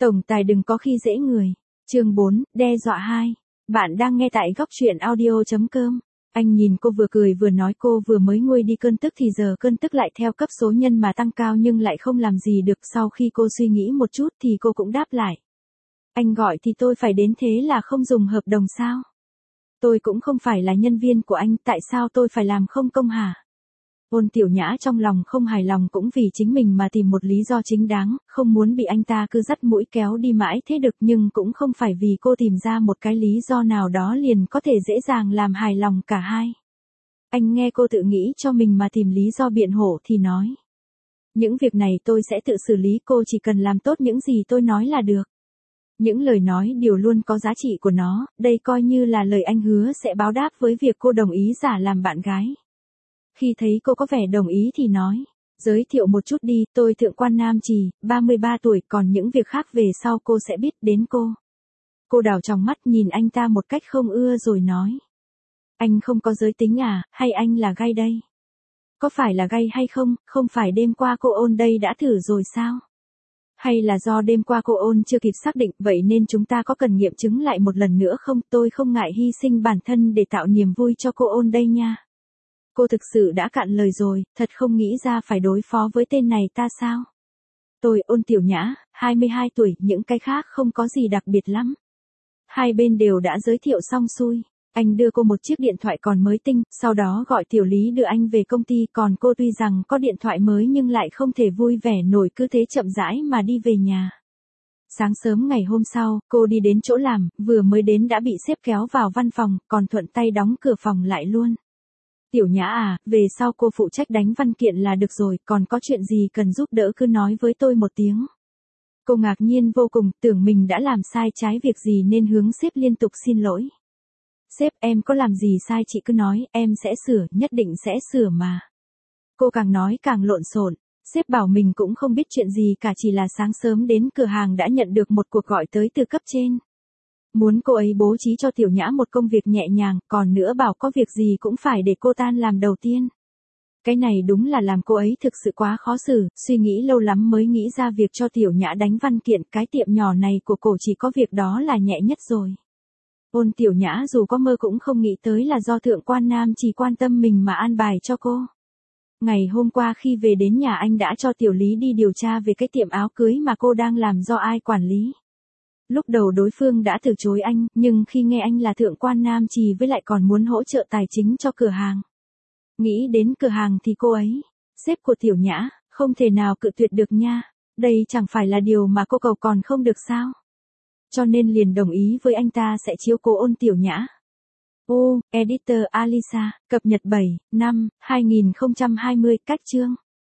Tổng tài đừng có khi dễ người. Chương 4, đe dọa 2. Bạn đang nghe tại góc truyện audio.com. Anh nhìn cô vừa cười vừa nói cô vừa mới nguôi đi cơn tức thì giờ cơn tức lại theo cấp số nhân mà tăng cao nhưng lại không làm gì được. Sau khi cô suy nghĩ một chút thì cô cũng đáp lại. Anh gọi thì tôi phải đến, thế là không dùng hợp đồng sao? Tôi cũng không phải là nhân viên của anh, tại sao tôi phải làm không công hả? Ôn Tiểu Nhã trong lòng không hài lòng cũng vì chính mình mà tìm một lý do chính đáng, không muốn bị anh ta cứ dắt mũi kéo đi mãi thế được, nhưng cũng không phải vì cô tìm ra một cái lý do nào đó liền có thể dễ dàng làm hài lòng cả hai. Anh nghe cô tự nghĩ cho mình mà tìm lý do biện hộ thì nói. Những việc này tôi sẽ tự xử lý, cô chỉ cần làm tốt những gì tôi nói là được. Những lời nói đều luôn có giá trị của nó, đây coi như là lời anh hứa sẽ báo đáp với việc cô đồng ý giả làm bạn gái. Khi thấy cô có vẻ đồng ý thì nói, giới thiệu một chút đi, tôi Thượng quan Nam Trì, 33 tuổi, còn những việc khác về sau cô sẽ biết đến cô. Cô đảo tròng mắt nhìn anh ta một cách không ưa rồi nói. Anh không có giới tính à, hay anh là gay đây? Có phải là gay hay không, không phải đêm qua cô ôn đây đã thử rồi sao? Hay là do đêm qua cô ôn chưa kịp xác định, vậy nên chúng ta có cần nghiệm chứng lại một lần nữa không? Tôi không ngại hy sinh bản thân để tạo niềm vui cho cô ôn đây nha. Cô thực sự đã cạn lời rồi, thật không nghĩ ra phải đối phó với tên này ta sao? Tôi Ôn Tiểu Nhã, 22 tuổi, những cái khác không có gì đặc biệt lắm. Hai bên đều đã giới thiệu xong xuôi. Anh đưa cô một chiếc điện thoại còn mới tinh, sau đó gọi Tiểu Lý đưa anh về công ty, còn cô tuy rằng có điện thoại mới nhưng lại không thể vui vẻ nổi, cứ thế chậm rãi mà đi về nhà. Sáng sớm ngày hôm sau, cô đi đến chỗ làm, vừa mới đến đã bị sếp kéo vào văn phòng, còn thuận tay đóng cửa phòng lại luôn. Tiểu Nhã à, về sau cô phụ trách đánh văn kiện là được rồi, còn có chuyện gì cần giúp đỡ cứ nói với tôi một tiếng. Cô ngạc nhiên vô cùng, tưởng mình đã làm sai trái việc gì nên hướng sếp liên tục xin lỗi. Sếp, em có làm gì sai chị cứ nói, em sẽ sửa, nhất định sẽ sửa mà. Cô càng nói càng lộn xộn. Sếp bảo mình cũng không biết chuyện gì cả, chỉ là sáng sớm đến cửa hàng đã nhận được một cuộc gọi tới từ cấp trên. Muốn cô ấy bố trí cho Tiểu Nhã một công việc nhẹ nhàng, còn nữa bảo có việc gì cũng phải để cô tan làm đầu tiên. Cái này đúng là làm cô ấy thực sự quá khó xử, suy nghĩ lâu lắm mới nghĩ ra việc cho Tiểu Nhã đánh văn kiện, cái tiệm nhỏ này của cổ chỉ có việc đó là nhẹ nhất rồi. Ôn Tiểu Nhã dù có mơ cũng không nghĩ tới là do Thượng quan Nam chỉ quan tâm mình mà an bài cho cô. Ngày hôm qua khi về đến nhà anh đã cho Tiểu Lý đi điều tra về cái tiệm áo cưới mà cô đang làm do ai quản lý. Lúc đầu đối phương đã từ chối anh, nhưng khi nghe anh là Thượng quan Nam Trì với lại còn muốn hỗ trợ tài chính cho cửa hàng. Nghĩ đến cửa hàng thì cô ấy, sếp của Tiểu Nhã, không thể nào cự tuyệt được nha. Đây chẳng phải là điều mà cô cầu còn không được sao? Cho nên liền đồng ý với anh ta sẽ chiếu cố Ôn Tiểu Nhã. Editor Alisa, cập nhật 7/5/2020, cách chương.